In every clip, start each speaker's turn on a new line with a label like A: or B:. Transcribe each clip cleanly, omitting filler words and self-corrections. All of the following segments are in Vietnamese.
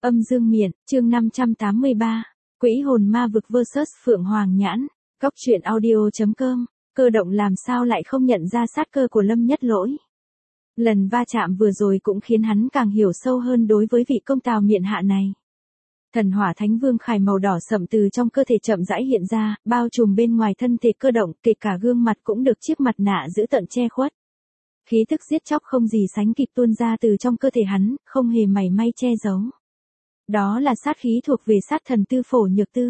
A: Âm dương miện, chương 583. Quỹ hồn ma vực vs Phượng Hoàng Nhãn. Góc truyện audio.com. Cơ động làm sao lại không nhận ra sát cơ của Lâm Nhất Lỗi. Lần va chạm vừa rồi cũng khiến hắn càng hiểu sâu hơn đối với vị công tào miện hạ này. Thần hỏa thánh vương khải màu đỏ sậm từ trong cơ thể chậm rãi hiện ra, bao trùm bên ngoài thân thể cơ động, kể cả gương mặt cũng được chiếc mặt nạ giữ tận che khuất. Khí tức giết chóc không gì sánh kịp tuôn ra từ trong cơ thể hắn, không hề mảy may che giấu. Đó là sát khí thuộc về sát thần Tư Phổ Nhược Tư.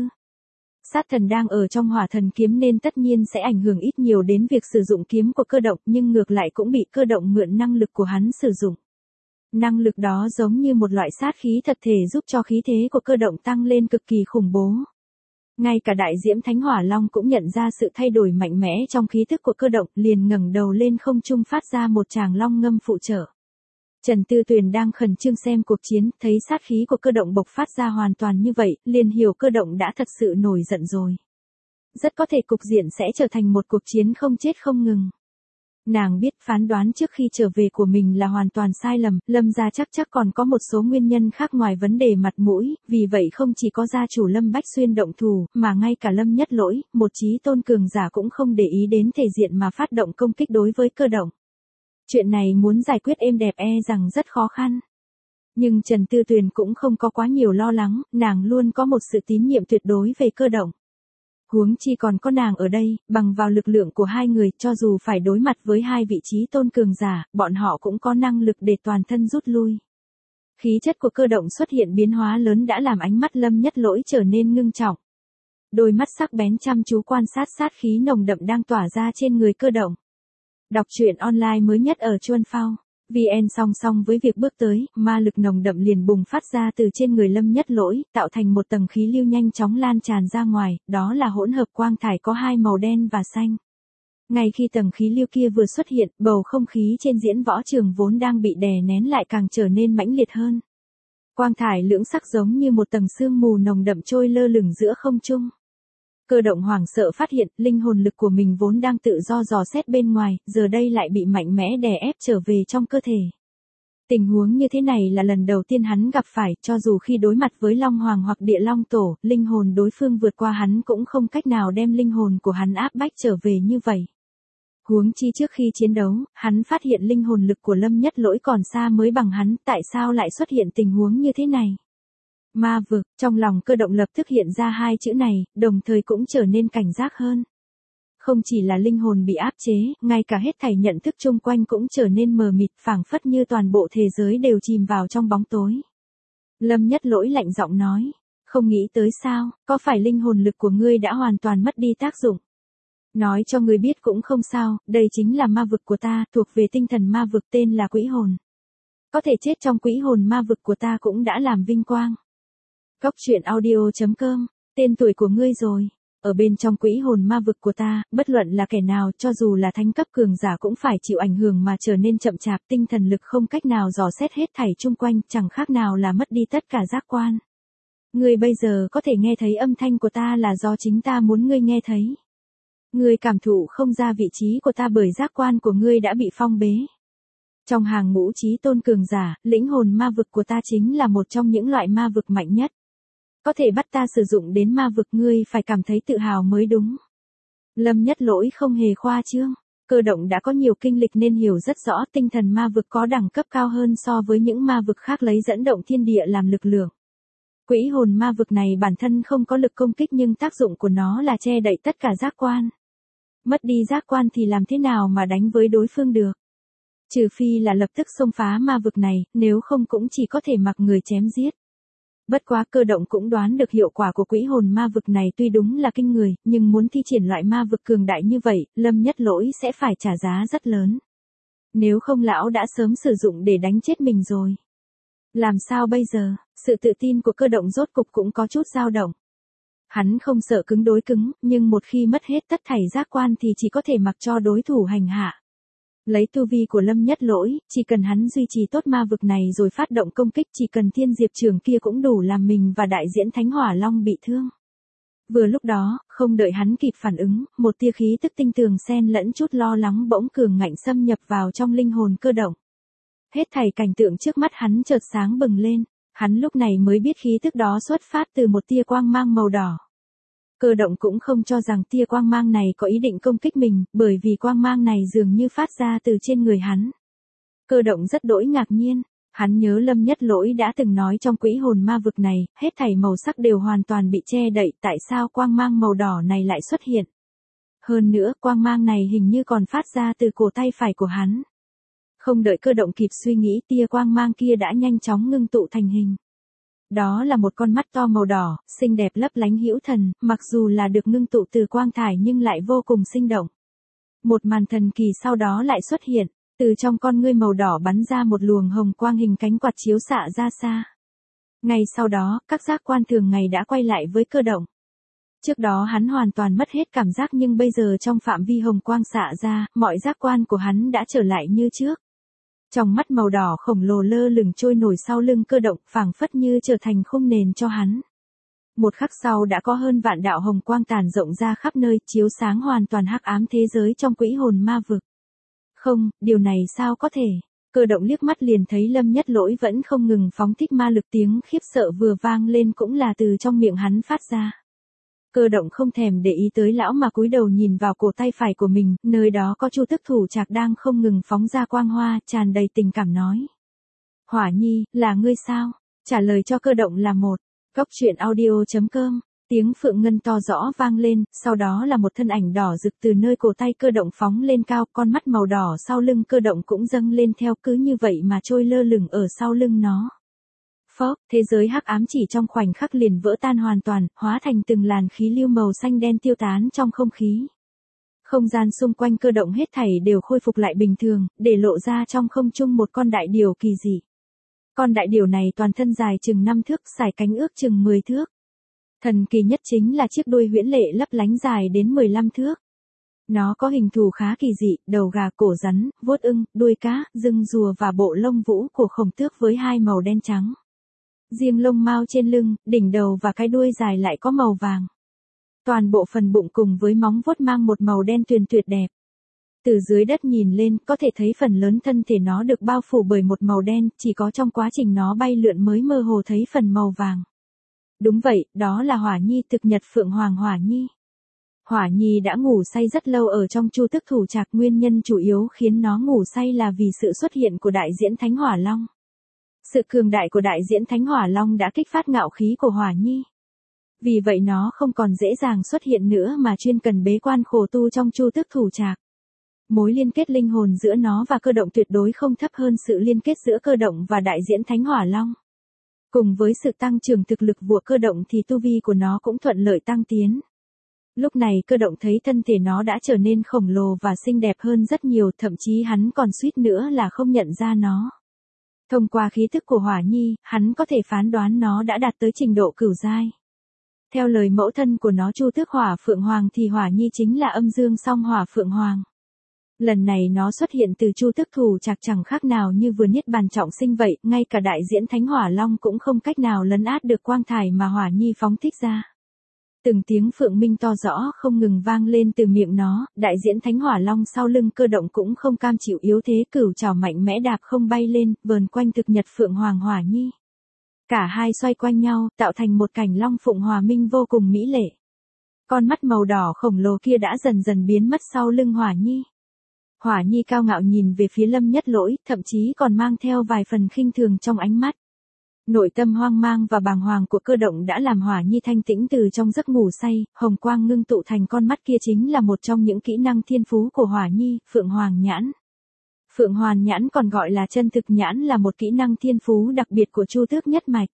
A: Sát thần đang ở trong hỏa thần kiếm nên tất nhiên sẽ ảnh hưởng ít nhiều đến việc sử dụng kiếm của cơ động, nhưng ngược lại cũng bị cơ động mượn năng lực của hắn sử dụng. Năng lực đó giống như một loại sát khí thật thể giúp cho khí thế của cơ động tăng lên cực kỳ khủng bố. Ngay cả đại diễm Thánh Hỏa Long cũng nhận ra sự thay đổi mạnh mẽ trong khí thức của cơ động, liền ngẩng đầu lên không trung phát ra một tràng long ngâm phụ trợ. Trần Tư Tuyền đang khẩn trương xem cuộc chiến, thấy sát khí của cơ động bộc phát ra hoàn toàn như vậy, liền hiểu cơ động đã thật sự nổi giận rồi. Rất có thể cục diện sẽ trở thành một cuộc chiến không chết không ngừng. Nàng biết phán đoán trước khi trở về của mình là hoàn toàn sai lầm, Lâm gia chắc còn có một số nguyên nhân khác ngoài vấn đề mặt mũi, vì vậy không chỉ có gia chủ Lâm Bách Xuyên động thủ, mà ngay cả Lâm Nhất Lỗi, một chí tôn cường giả cũng không để ý đến thể diện mà phát động công kích đối với cơ động. Chuyện này muốn giải quyết êm đẹp rằng rất khó khăn. Nhưng Trần Tư Tuyền cũng không có quá nhiều lo lắng, nàng luôn có một sự tín nhiệm tuyệt đối về cơ động. Huống chi còn có nàng ở đây, bằng vào lực lượng của hai người, cho dù phải đối mặt với hai vị trí tôn cường giả, bọn họ cũng có năng lực để toàn thân rút lui. Khí chất của cơ động xuất hiện biến hóa lớn đã làm ánh mắt Lâm Nhất Lỗi trở nên ngưng trọng. Đôi mắt sắc bén chăm chú quan sát sát khí nồng đậm đang tỏa ra trên người cơ động. Đọc truyện online mới nhất ở Chuan Phao VN. Song song với việc bước tới, ma lực nồng đậm liền bùng phát ra từ trên người Lâm Nhất Lỗi, tạo thành một tầng khí lưu nhanh chóng lan tràn ra ngoài, đó là hỗn hợp quang thải có hai màu đen và xanh. Ngay khi tầng khí lưu kia vừa xuất hiện, bầu không khí trên diễn võ trường vốn đang bị đè nén lại càng trở nên mãnh liệt hơn. Quang thải lưỡng sắc giống như một tầng sương mù nồng đậm trôi lơ lửng giữa không trung. Cơ động hoảng sợ phát hiện, linh hồn lực của mình vốn đang tự do dò xét bên ngoài, giờ đây lại bị mạnh mẽ đè ép trở về trong cơ thể. Tình huống như thế này là lần đầu tiên hắn gặp phải, cho dù khi đối mặt với Long Hoàng hoặc Địa Long Tổ, linh hồn đối phương vượt qua hắn cũng không cách nào đem linh hồn của hắn áp bách trở về như vậy. Huống chi trước khi chiến đấu, hắn phát hiện linh hồn lực của Lâm Nhất Lỗi còn xa mới bằng hắn, tại sao lại xuất hiện tình huống như thế này? Ma vực, trong lòng cơ động lập tức hiện ra hai chữ này, đồng thời cũng trở nên cảnh giác hơn. Không chỉ là linh hồn bị áp chế, ngay cả hết thảy nhận thức chung quanh cũng trở nên mờ mịt, phảng phất như toàn bộ thế giới đều chìm vào trong bóng tối. Lâm Nhất Lỗi lạnh giọng nói, không nghĩ tới sao, có phải linh hồn lực của ngươi đã hoàn toàn mất đi tác dụng? Nói cho ngươi biết cũng không sao, đây chính là ma vực của ta, thuộc về tinh thần ma vực tên là Quỹ Hồn. Có thể chết trong Quỹ Hồn ma vực của ta cũng đã làm vinh quang. Góc truyện audio.com, tên tuổi của ngươi rồi. Ở bên trong Quỹ Hồn ma vực của ta, bất luận là kẻ nào, cho dù là thánh cấp cường giả cũng phải chịu ảnh hưởng mà trở nên chậm chạp, tinh thần lực không cách nào dò xét hết thảy chung quanh, chẳng khác nào là mất đi tất cả giác quan. Ngươi bây giờ có thể nghe thấy âm thanh của ta là do chính ta muốn ngươi nghe thấy. Ngươi cảm thụ không ra vị trí của ta bởi giác quan của ngươi đã bị phong bế. Trong hàng ngũ chí tôn cường giả, lĩnh hồn ma vực của ta chính là một trong những loại ma vực mạnh nhất. Có thể bắt ta sử dụng đến ma vực, ngươi phải cảm thấy tự hào mới đúng. Lâm Nhất Lỗi không hề khoa trương. Cơ động đã có nhiều kinh lịch nên hiểu rất rõ tinh thần ma vực có đẳng cấp cao hơn so với những ma vực khác lấy dẫn động thiên địa làm lực lượng. Quỹ hồn ma vực này bản thân không có lực công kích nhưng tác dụng của nó là che đậy tất cả giác quan. Mất đi giác quan thì làm thế nào mà đánh với đối phương được? Trừ phi là lập tức xông phá ma vực này, nếu không cũng chỉ có thể mặc người chém giết. Bất quá cơ động cũng đoán được hiệu quả của Quỹ Hồn ma vực này tuy đúng là kinh người, nhưng muốn thi triển loại ma vực cường đại như vậy, Lâm Nhất Lỗi sẽ phải trả giá rất lớn. Nếu không lão đã sớm sử dụng để đánh chết mình rồi. Làm sao bây giờ? Sự tự tin của cơ động rốt cục cũng có chút dao động. Hắn không sợ cứng đối cứng, nhưng một khi mất hết tất thảy giác quan thì chỉ có thể mặc cho đối thủ hành hạ. Lấy tu vi của Lâm Nhất Lỗi, chỉ cần hắn duy trì tốt ma vực này rồi phát động công kích, chỉ cần thiên diệp trường kia cũng đủ làm mình và đại diễn Thánh Hỏa Long bị thương. Vừa lúc đó, không đợi hắn kịp phản ứng, một tia khí tức tinh tường xen lẫn chút lo lắng bỗng cường ngạnh xâm nhập vào trong linh hồn cơ động. Hết thảy cảnh tượng trước mắt hắn chợt sáng bừng lên. Hắn lúc này mới biết khí tức đó xuất phát từ một tia quang mang màu đỏ. Cơ động cũng không cho rằng tia quang mang này có ý định công kích mình, bởi vì quang mang này dường như phát ra từ trên người hắn. Cơ động rất đỗi ngạc nhiên, hắn nhớ Lâm Nhất Lỗi đã từng nói trong quỹ hồn ma vực này, hết thảy màu sắc đều hoàn toàn bị che đậy, tại sao quang mang màu đỏ này lại xuất hiện? Hơn nữa, quang mang này hình như còn phát ra từ cổ tay phải của hắn. Không đợi cơ động kịp suy nghĩ, tia quang mang kia đã nhanh chóng ngưng tụ thành hình. Đó là một con mắt to màu đỏ, xinh đẹp lấp lánh hữu thần, mặc dù là được ngưng tụ từ quang thải nhưng lại vô cùng sinh động. Một màn thần kỳ sau đó lại xuất hiện, từ trong con ngươi màu đỏ bắn ra một luồng hồng quang hình cánh quạt chiếu xạ ra xa. Ngay sau đó, các giác quan thường ngày đã quay lại với cơ động. Trước đó hắn hoàn toàn mất hết cảm giác nhưng bây giờ trong phạm vi hồng quang xạ ra, mọi giác quan của hắn đã trở lại như trước. Trong mắt màu đỏ khổng lồ lơ lửng trôi nổi sau lưng cơ động, phảng phất như trở thành khung nền cho hắn. Một khắc sau đã có hơn vạn đạo hồng quang tản rộng ra khắp nơi, chiếu sáng hoàn toàn hắc ám thế giới trong quỹ hồn ma vực. Không, điều này sao có thể? Cơ động liếc mắt liền thấy Lâm Nhất Lỗi vẫn không ngừng phóng thích ma lực, tiếng khiếp sợ vừa vang lên cũng là từ trong miệng hắn phát ra. Cơ động không thèm để ý tới lão mà cúi đầu nhìn vào cổ tay phải của mình, nơi đó có Chu Tức Thủ Trạc đang không ngừng phóng ra quang hoa, tràn đầy tình cảm nói. Hỏa Nhi, là ngươi sao? Trả lời cho cơ động là một. Góc truyện audio.com. Tiếng phượng ngân to rõ vang lên, sau đó là một thân ảnh đỏ rực từ nơi cổ tay cơ động phóng lên cao, con mắt màu đỏ sau lưng cơ động cũng dâng lên theo, cứ như vậy mà trôi lơ lửng ở sau lưng nó. Phốc, thế giới hắc ám chỉ trong khoảnh khắc liền vỡ tan hoàn toàn, hóa thành từng làn khí lưu màu xanh đen tiêu tán trong không khí. Không gian xung quanh cơ động hết thảy đều khôi phục lại bình thường, để lộ ra trong không trung một con đại điểu kỳ dị. Con đại điểu này toàn thân dài chừng 5 thước, sải cánh ước chừng 10 thước. Thần kỳ nhất chính là chiếc đuôi huyễn lệ lấp lánh dài đến 15 thước. Nó có hình thù khá kỳ dị, đầu gà, cổ rắn, vuốt ưng, đuôi cá, rưng rùa và bộ lông vũ của khổng tước với hai màu đen trắng. Riêng lông mao trên lưng, đỉnh đầu và cái đuôi dài lại có màu vàng. Toàn bộ phần bụng cùng với móng vuốt mang một màu đen tuyền tuyệt đẹp. Từ dưới đất nhìn lên, có thể thấy phần lớn thân thể nó được bao phủ bởi một màu đen, chỉ có trong quá trình nó bay lượn mới mơ hồ thấy phần màu vàng. Đúng vậy, đó là Hỏa Nhi, thực nhật Phượng Hoàng Hỏa Nhi. Hỏa Nhi đã ngủ say rất lâu ở trong Chu Tức Thủ Trạc, nguyên nhân chủ yếu khiến nó ngủ say là vì sự xuất hiện của đại diễn Thánh Hỏa Long. Sự cường đại của đại diễn Thánh Hỏa Long đã kích phát ngạo khí của Hỏa Nhi. Vì vậy nó không còn dễ dàng xuất hiện nữa mà chuyên cần bế quan khổ tu trong Chu Tức Thủ Trạc. Mối liên kết linh hồn giữa nó và cơ động tuyệt đối không thấp hơn sự liên kết giữa cơ động và đại diễn Thánh Hỏa Long. Cùng với sự tăng trưởng thực lực của cơ động thì tu vi của nó cũng thuận lợi tăng tiến. Lúc này cơ động thấy thân thể nó đã trở nên khổng lồ và xinh đẹp hơn rất nhiều, thậm chí hắn còn suýt nữa là không nhận ra nó. Thông qua khí thức của Hỏa Nhi, hắn có thể phán đoán nó đã đạt tới trình độ cửu giai. Theo lời mẫu thân của nó Chu Tước Hỏa Phượng Hoàng thì Hỏa Nhi chính là âm dương song Hỏa Phượng Hoàng. Lần này nó xuất hiện từ Chu Tức Thủ Trạc chẳng khác nào như vừa niết bàn trọng sinh vậy, ngay cả đại diễn Thánh Hỏa Long cũng không cách nào lấn át được quang thải mà Hỏa Nhi phóng thích ra. Từng tiếng phượng minh to rõ không ngừng vang lên từ miệng nó, đại diễn Thánh Hỏa Long sau lưng cơ động cũng không cam chịu yếu thế, cửu trảo mạnh mẽ đạp không bay lên, vờn quanh thực nhật Phượng Hoàng Hỏa Nhi. Cả hai xoay quanh nhau, tạo thành một cảnh long phụng hòa minh vô cùng mỹ lệ. Con mắt màu đỏ khổng lồ kia đã dần dần biến mất sau lưng Hỏa Nhi. Hỏa Nhi cao ngạo nhìn về phía Lâm Nhất Lỗi, thậm chí còn mang theo vài phần khinh thường trong ánh mắt. Nội tâm hoang mang và bàng hoàng của cơ động đã làm Hỏa Nhi thanh tĩnh từ trong giấc ngủ say, hồng quang ngưng tụ thành con mắt kia chính là một trong những kỹ năng thiên phú của Hỏa Nhi, Phượng Hoàng Nhãn. Phượng Hoàng Nhãn còn gọi là chân thực nhãn là một kỹ năng thiên phú đặc biệt của Chu Tước nhất mạch.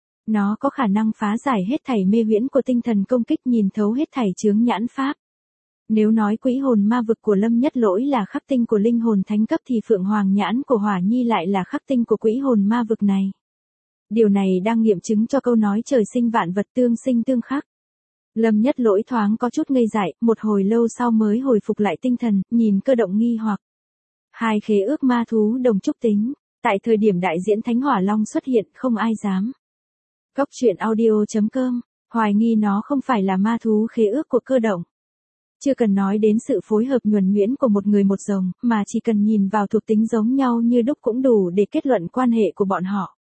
A: Nó có khả năng phá giải hết thảy mê huyễn của tinh thần công kích, nhìn thấu hết thảy chướng nhãn pháp. Nếu nói quỹ hồn ma vực của Lâm Nhất Lỗi là khắc tinh của linh hồn thánh cấp thì Phượng Hoàng Nhãn của Hỏa Nhi lại là khắc tinh của quỹ hồn ma vực này. Điều này đang nghiệm chứng cho câu nói trời sinh vạn vật tương sinh tương khắc. Lâm Nhất Lỗi thoáng có chút ngây dại, một hồi lâu sau mới hồi phục lại tinh thần, nhìn cơ động nghi hoặc. Hai khế ước ma thú đồng trúc tính, tại thời điểm đại diễn Thánh Hỏa Long xuất hiện không ai dám. Góc truyện audio.com, hoài nghi nó không phải là ma thú khế ước của cơ động. Chưa cần nói đến sự phối hợp nhuần nhuyễn của một người một rồng, mà chỉ cần nhìn vào thuộc tính giống nhau như đúc cũng đủ để kết luận quan hệ của bọn họ.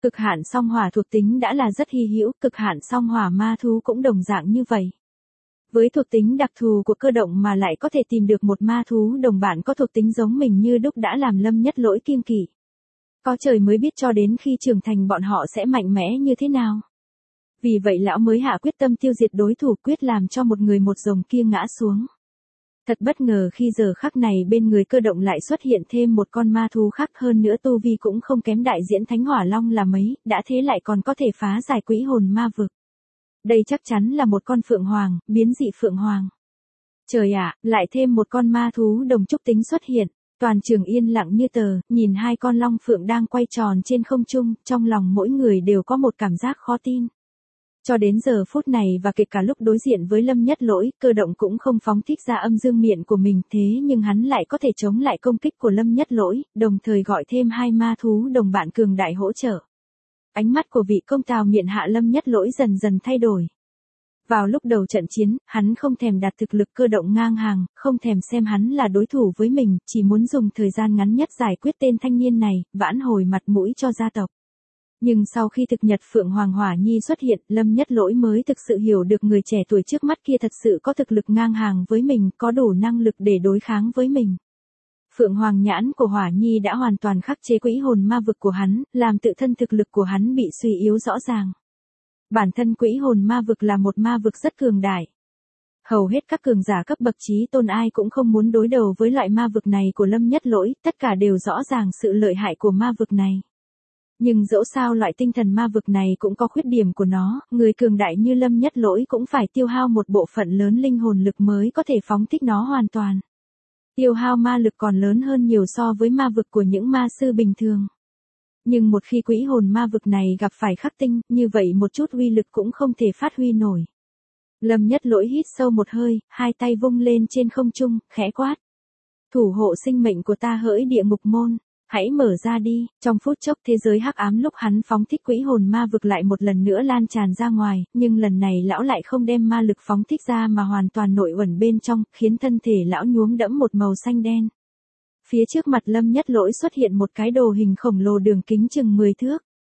A: Cực hạn song hỏa thuộc tính đã là rất hy hữu, cực hạn song hỏa ma thú cũng đồng dạng như vậy. Với thuộc tính đặc thù của cơ động mà lại có thể tìm được một ma thú đồng bạn có thuộc tính giống mình như đúc đã làm Lâm Nhất Lỗi kiêng kỵ. Có trời mới biết cho đến khi trưởng thành bọn họ sẽ mạnh mẽ như thế nào. Vì vậy lão mới hạ quyết tâm tiêu diệt đối thủ, quyết làm cho một người một rồng kia ngã xuống. Thật bất ngờ khi giờ khắc này bên người cơ động lại xuất hiện thêm một con ma thú khác, hơn nữa tu vi cũng không kém đại diễn Thánh Hỏa Long là mấy, đã thế lại còn có thể phá giải quỹ hồn ma vực. Đây chắc chắn là một con phượng hoàng, biến dị phượng hoàng. Trời ạ, lại thêm một con ma thú đồng trúc tính xuất hiện. Toàn trường yên lặng như tờ, nhìn hai con long phượng đang quay tròn trên không trung, trong lòng mỗi người đều có một cảm giác khó tin. Cho đến giờ phút này và kể cả lúc đối diện với Lâm Nhất Lỗi, cơ động cũng không phóng thích ra âm dương miện của mình, thế nhưng hắn lại có thể chống lại công kích của Lâm Nhất Lỗi, đồng thời gọi thêm hai ma thú đồng bạn cường đại hỗ trợ. Ánh mắt của vị công tào miện hạ Lâm Nhất Lỗi dần dần thay đổi. Vào lúc đầu trận chiến, hắn không thèm đặt thực lực cơ động ngang hàng, không thèm xem hắn là đối thủ với mình, chỉ muốn dùng thời gian ngắn nhất giải quyết tên thanh niên này, vãn hồi mặt mũi cho gia tộc. Nhưng sau khi thực nhật Phượng Hoàng Hỏa Nhi xuất hiện, Lâm Nhất Lỗi mới thực sự hiểu được người trẻ tuổi trước mắt kia thật sự có thực lực ngang hàng với mình, có đủ năng lực để đối kháng với mình. Phượng Hoàng nhãn của Hỏa Nhi đã hoàn toàn khắc chế quỹ hồn ma vực của hắn, làm tự thân thực lực của hắn bị suy yếu rõ ràng. Bản thân quỹ hồn ma vực là một ma vực rất cường đại. Hầu hết các cường giả cấp bậc chí tôn ai cũng không muốn đối đầu với loại ma vực này của Lâm Nhất Lỗi, tất cả đều rõ ràng sự lợi hại của ma vực này. Nhưng dẫu sao loại tinh thần ma vực này cũng có khuyết điểm của nó, người cường đại như Lâm Nhất Lỗi cũng phải tiêu hao một bộ phận lớn linh hồn lực mới có thể phóng thích nó hoàn toàn. Tiêu hao ma lực còn lớn hơn nhiều so với ma vực của những ma sư bình thường. Nhưng một khi quỹ hồn ma vực này gặp phải khắc tinh, như vậy một chút uy lực cũng không thể phát huy nổi. Lâm Nhất Lỗi hít sâu một hơi, hai tay vung lên trên không trung, khẽ quát. Thủ hộ sinh mệnh của ta hỡi địa ngục môn, hãy mở ra đi. Trong phút chốc thế giới hắc ám lúc hắn phóng thích quỹ hồn ma vực lại một lần nữa lan tràn ra ngoài, nhưng lần này lão lại không đem ma lực phóng thích ra mà hoàn toàn nội uẩn bên trong, khiến thân thể lão nhuốm đẫm một màu xanh đen. Phía trước mặt Lâm Nhất Lỗi xuất hiện một cái đồ hình khổng lồ đường kính chừng 10 thước.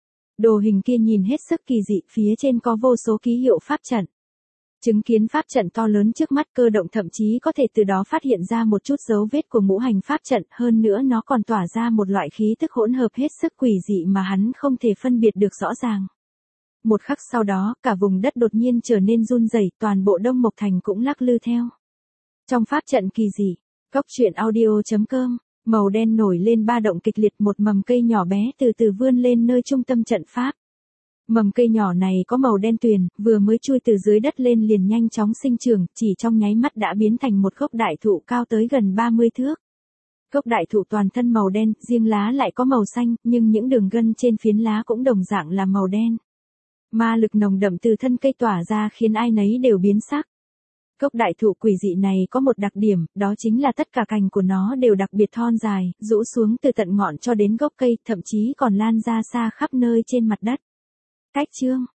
A: Đồ hình kia nhìn hết sức kỳ dị, phía trên có vô số ký hiệu pháp trận. Chứng kiến pháp trận to lớn trước mắt, cơ động thậm chí có thể từ đó phát hiện ra một chút dấu vết của ngũ hành pháp trận, hơn nữa nó còn tỏa ra một loại khí tức hỗn hợp hết sức quỷ dị mà hắn không thể phân biệt được rõ ràng. Một khắc sau đó, cả vùng đất đột nhiên trở nên run rẩy, toàn bộ Đông Mộc Thành cũng lắc lư theo. Trong pháp trận kỳ dị, coctruyện.audio.com, màu đen nổi lên ba động kịch liệt, một mầm cây nhỏ bé từ từ vươn lên nơi trung tâm trận pháp. Mầm cây nhỏ này có màu đen tuyền, vừa mới chui từ dưới đất lên liền nhanh chóng sinh trưởng, chỉ trong nháy mắt đã biến thành một gốc đại thụ cao tới gần 30 thước. Gốc đại thụ toàn thân màu đen, riêng lá lại có màu xanh, nhưng những đường gân trên phiến lá cũng đồng dạng là màu đen. Ma lực nồng đậm từ thân cây tỏa ra khiến ai nấy đều biến sắc. Gốc đại thụ quỷ dị này có một đặc điểm, đó chính là tất cả cành của nó đều đặc biệt thon dài, rũ xuống từ tận ngọn cho đến gốc cây, thậm chí còn lan ra xa khắp nơi trên mặt đất. Cách chương